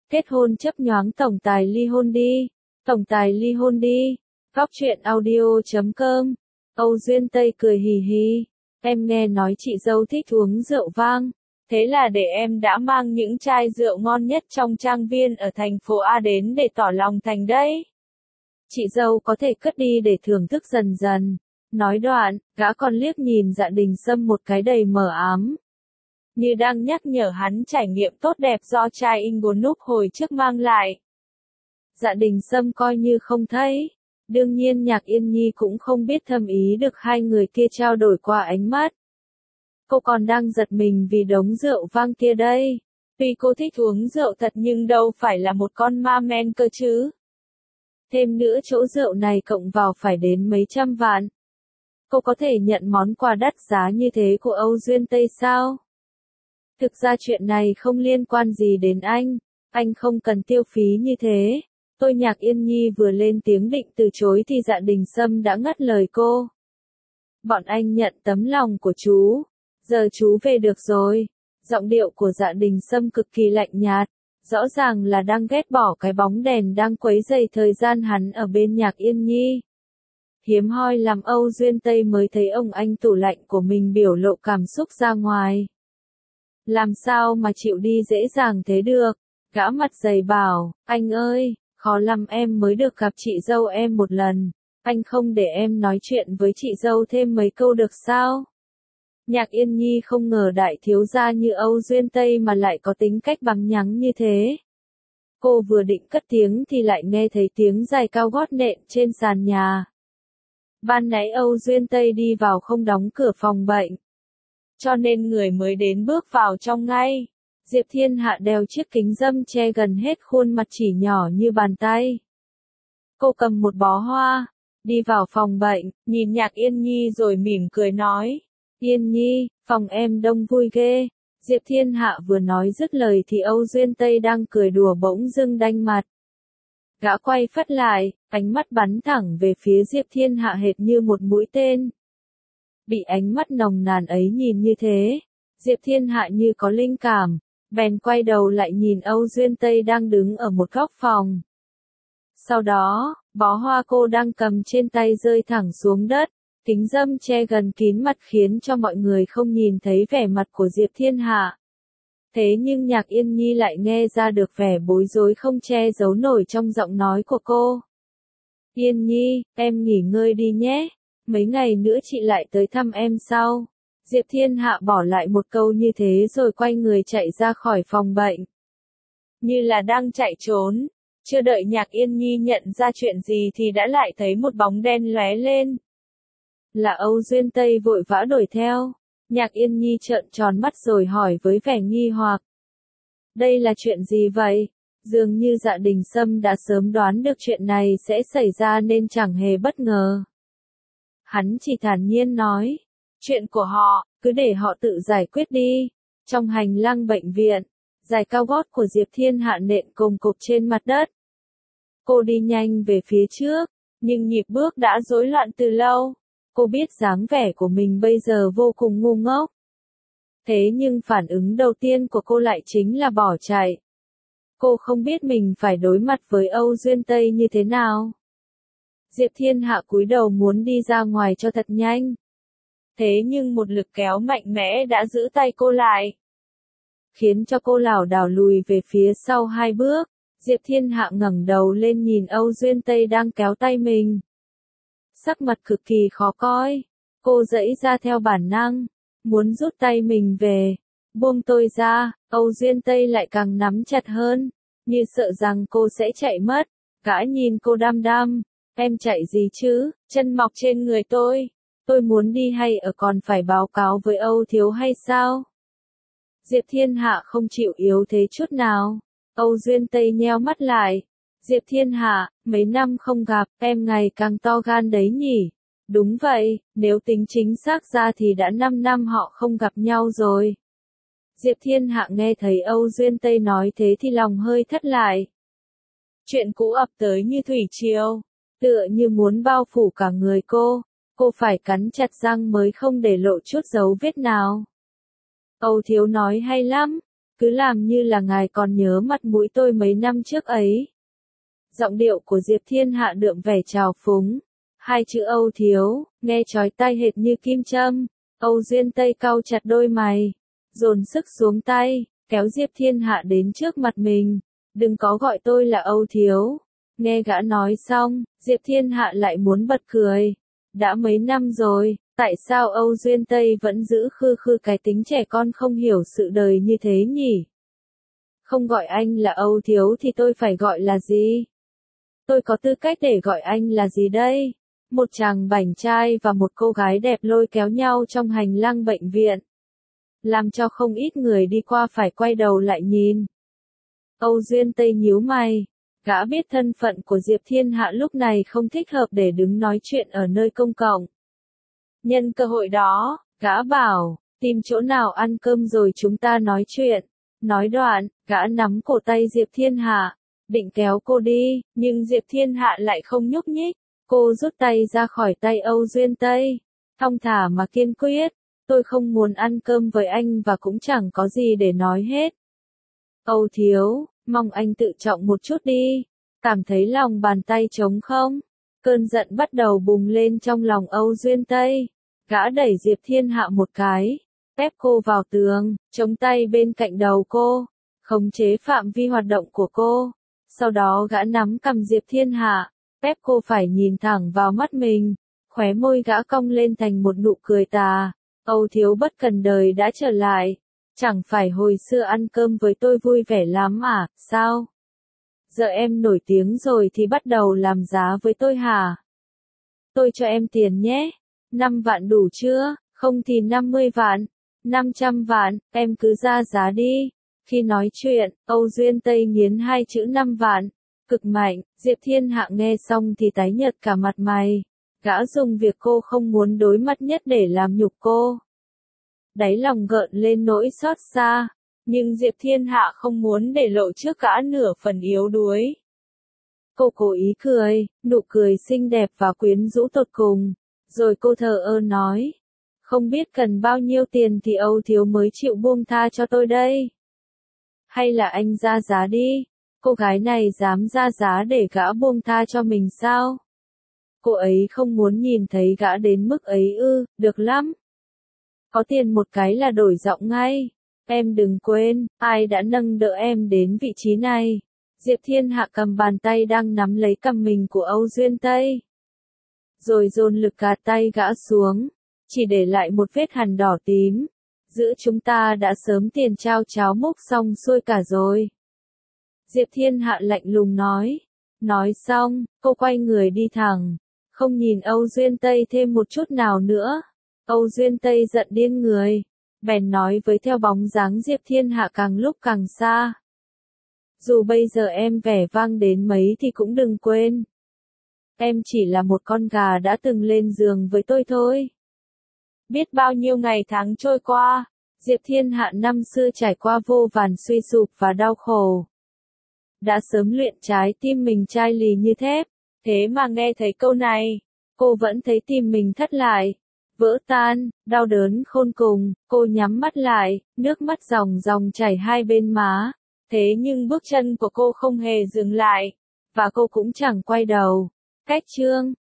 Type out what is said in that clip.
Kết hôn chấp nhoáng tổng tài ly hôn đi. Tổng tài ly hôn đi. Góc truyện audio.com. Âu Duyên Tây cười hì hì. Em nghe nói chị dâu thích uống rượu vang. Thế là để em đã mang những chai rượu ngon nhất trong trang viên ở thành phố A đến để tỏ lòng thành đấy. Chị dâu có thể cất đi để thưởng thức dần dần. Nói đoạn, gã còn liếc nhìn Dạ Đình Sâm một cái đầy mờ ám. Như đang nhắc nhở hắn trải nghiệm tốt đẹp do trai Ingonuk hồi trước mang lại. Dạ Đình Sâm coi như không thấy. Đương nhiên Nhạc Yên Nhi cũng không biết thâm ý được hai người kia trao đổi qua ánh mắt. Cô còn đang giật mình vì đống rượu vang kia đây. Tuy cô thích uống rượu thật nhưng đâu phải là một con ma men cơ chứ. Thêm nữa chỗ rượu này cộng vào phải đến mấy trăm vạn. Cô có thể nhận món quà đắt giá như thế của Âu Duyên Tây sao? Thực ra chuyện này không liên quan gì đến anh không cần tiêu phí như thế. Tôi Nhạc Yên Nhi vừa lên tiếng định từ chối thì Dạ Đình Sâm đã ngắt lời cô. Bọn anh nhận tấm lòng của chú. Giờ chú về được rồi. Giọng điệu của Dạ Đình Sâm cực kỳ lạnh nhạt. Rõ ràng là đang ghét bỏ cái bóng đèn đang quấy rầy thời gian hắn ở bên Nhạc Yên Nhi. Hiếm hoi làm Âu Duyên Tây mới thấy ông anh tủ lạnh của mình biểu lộ cảm xúc ra ngoài. Làm sao mà chịu đi dễ dàng thế được? Gã mặt dày bảo, anh ơi, khó lắm em mới được gặp chị dâu em một lần. Anh không để em nói chuyện với chị dâu thêm mấy câu được sao? Nhạc Yên Nhi không ngờ đại thiếu gia như Âu Duyên Tây mà lại có tính cách bắn nhắng như thế. Cô vừa định cất tiếng thì lại nghe thấy tiếng giày cao gót nện trên sàn nhà. Ban nãy Âu Duyên Tây đi vào không đóng cửa phòng bệnh. Cho nên người mới đến bước vào trong ngay. Diệp Thiên Hạ đeo chiếc kính râm che gần hết khuôn mặt chỉ nhỏ như bàn tay. Cô cầm một bó hoa, đi vào phòng bệnh, nhìn Nhạc Yên Nhi rồi mỉm cười nói. Yên Nhi, phòng em đông vui ghê. Diệp Thiên Hạ vừa nói dứt lời thì Âu Duyên Tây đang cười đùa bỗng dưng đanh mặt. Gã quay phắt lại, ánh mắt bắn thẳng về phía Diệp Thiên Hạ hệt như một mũi tên. Bị ánh mắt nồng nàn ấy nhìn như thế, Diệp Thiên Hạ như có linh cảm, bèn quay đầu lại nhìn Âu Duyên Tây đang đứng ở một góc phòng. Sau đó, bó hoa cô đang cầm trên tay rơi thẳng xuống đất, kính râm che gần kín mặt khiến cho mọi người không nhìn thấy vẻ mặt của Diệp Thiên Hạ. Thế nhưng Nhạc Yên Nhi lại nghe ra được vẻ bối rối không che giấu nổi trong giọng nói của cô. Yên Nhi, em nghỉ ngơi đi nhé, mấy ngày nữa chị lại tới thăm em sau. Diệp Thiên Hạ bỏ lại một câu như thế rồi quay người chạy ra khỏi phòng bệnh. Như là đang chạy trốn, chưa đợi Nhạc Yên Nhi nhận ra chuyện gì thì đã lại thấy một bóng đen lóe lên. Là Âu Duyên Tây vội vã đuổi theo. Nhạc Yên Nhi trợn tròn mắt rồi hỏi với vẻ nghi hoặc. Đây là chuyện gì vậy? Dường như Dạ Đình Sâm đã sớm đoán được chuyện này sẽ xảy ra nên chẳng hề bất ngờ. Hắn chỉ thản nhiên nói. Chuyện của họ, cứ để họ tự giải quyết đi. Trong hành lang bệnh viện, giày cao gót của Diệp Thiên Hạ nện cồm cộp trên mặt đất. Cô đi nhanh về phía trước, nhưng nhịp bước đã rối loạn từ lâu. Cô biết dáng vẻ của mình bây giờ vô cùng ngu ngốc. Thế nhưng phản ứng đầu tiên của cô lại chính là bỏ chạy. Cô không biết mình phải đối mặt với Âu Duyên Tây như thế nào. Diệp Thiên Hạ cúi đầu muốn đi ra ngoài cho thật nhanh. Thế nhưng một lực kéo mạnh mẽ đã giữ tay cô lại. Khiến cho cô lảo đảo lùi về phía sau 2 bước. Diệp Thiên Hạ ngẩng đầu lên nhìn Âu Duyên Tây đang kéo tay mình. Sắc mặt cực kỳ khó coi. Cô giãy ra theo bản năng. Muốn rút tay mình về. Buông tôi ra, Âu Duyên Tây lại càng nắm chặt hơn. Như sợ rằng cô sẽ chạy mất. Gã nhìn cô đăm đăm. Em chạy gì chứ, chân mọc trên người tôi. Tôi muốn đi hay ở còn phải báo cáo với Âu Thiếu hay sao? Diệp Thiên Hạ không chịu yếu thế chút nào. Âu Duyên Tây nheo mắt lại. Diệp Thiên Hạ, mấy năm không gặp, em ngày càng to gan đấy nhỉ? Đúng vậy, nếu tính chính xác ra thì đã 5 năm họ không gặp nhau rồi. Diệp Thiên Hạ nghe thấy Âu Duyên Tây nói thế thì lòng hơi thất lại. Chuyện cũ ập tới như thủy triều, tựa như muốn bao phủ cả người cô phải cắn chặt răng mới không để lộ chút dấu vết nào. Âu Thiếu nói hay lắm, Cứ làm như là ngài còn nhớ mặt mũi tôi mấy năm trước ấy. Giọng điệu của Diệp Thiên Hạ đượm vẻ trào phúng. Hai chữ Âu Thiếu, nghe chói tai hệt như kim châm. Âu Duyên Tây cau chặt đôi mày, dồn sức xuống tay, kéo Diệp Thiên Hạ đến trước mặt mình. Đừng có gọi tôi là Âu Thiếu. Nghe gã nói xong, Diệp Thiên Hạ lại muốn bật cười. Đã mấy năm rồi, tại sao Âu Duyên Tây vẫn giữ khư khư cái tính trẻ con không hiểu sự đời như thế nhỉ? Không gọi anh là Âu Thiếu thì tôi phải gọi là gì? Tôi có tư cách để gọi anh là gì đây? Một chàng bảnh trai và một cô gái đẹp lôi kéo nhau trong hành lang bệnh viện, làm cho không ít người đi qua phải quay đầu lại nhìn. Âu Duyên Tây nhíu mày, gã biết thân phận của Diệp Thiên Hạ lúc này không thích hợp để đứng nói chuyện ở nơi công cộng. Nhân cơ hội đó, gã bảo, tìm chỗ nào ăn cơm rồi chúng ta nói chuyện. Nói đoạn, gã nắm cổ tay Diệp Thiên Hạ, định kéo cô đi, nhưng Diệp Thiên Hạ lại không nhúc nhích. Cô rút tay ra khỏi tay Âu Duyên Tây, thong thả mà kiên quyết. Tôi không muốn ăn cơm với anh và cũng chẳng có gì để nói hết. Âu Thiếu, mong anh tự trọng một chút đi. Cảm thấy lòng bàn tay trống không? Cơn giận bắt đầu bùng lên trong lòng Âu Duyên Tây. Gã đẩy Diệp Thiên Hạ một cái, ép cô vào tường, chống tay bên cạnh đầu cô, khống chế phạm vi hoạt động của cô. Sau đó gã nắm cằm Diệp Thiên Hạ, ép cô phải nhìn thẳng vào mắt mình. Khóe môi gã cong lên thành một nụ cười tà. Âu Thiếu bất cần đời đã trở lại. Chẳng phải hồi xưa ăn cơm với tôi vui vẻ lắm à, sao? Giờ em nổi tiếng rồi thì bắt đầu làm giá với tôi hả? Tôi cho em tiền nhé. 5 vạn đủ chưa? Không thì 50 vạn, 500 vạn, em cứ ra giá đi. Khi nói chuyện, Âu Duyên Tây nghiến hai chữ 5 vạn. Cực mạnh, Diệp Thiên Hạ nghe xong thì tái nhợt cả mặt mày. Gã dùng việc cô không muốn đối mặt nhất để làm nhục cô. Đáy lòng gợn lên nỗi xót xa, nhưng Diệp Thiên Hạ không muốn để lộ trước gã nửa phần yếu đuối. Cô cố ý cười, nụ cười xinh đẹp và quyến rũ tột cùng, rồi cô thờ ơ nói, không biết cần bao nhiêu tiền thì Âu Thiếu mới chịu buông tha cho tôi đây. Hay là anh ra giá đi, cô gái này dám ra giá để gã buông tha cho mình sao? Cô ấy không muốn nhìn thấy gã đến mức ấy ư, được lắm. Có tiền một cái là đổi giọng ngay. Em đừng quên, ai đã nâng đỡ em đến vị trí này. Diệp Thiên Hạ cầm bàn tay đang nắm lấy cằm mình của Âu Duyên Tây. Rồi dồn lực gạt tay gã xuống, chỉ để lại một vết hằn đỏ tím. Giữa chúng ta đã sớm tiền trao cháo múc xong xuôi cả rồi. Diệp Thiên Hạ lạnh lùng nói. Nói xong, cô quay người đi thẳng, không nhìn Âu Duyên Tây thêm một chút nào nữa. Âu Duyên Tây giận điên người, bèn nói với theo bóng dáng Diệp Thiên Hạ càng lúc càng xa. Dù bây giờ em vẻ vang đến mấy thì cũng đừng quên. Em chỉ là một con gà đã từng lên giường với tôi thôi. Biết bao nhiêu ngày tháng trôi qua, Diệp Thiên Hạ năm xưa trải qua vô vàn suy sụp và đau khổ. Đã sớm luyện trái tim mình chai lì như thép, thế mà nghe thấy câu này, cô vẫn thấy tim mình thất lại. Vỡ tan, đau đớn khôn cùng, cô nhắm mắt lại, nước mắt ròng ròng chảy hai bên má. Thế nhưng bước chân của cô không hề dừng lại, và cô cũng chẳng quay đầu. Cách chương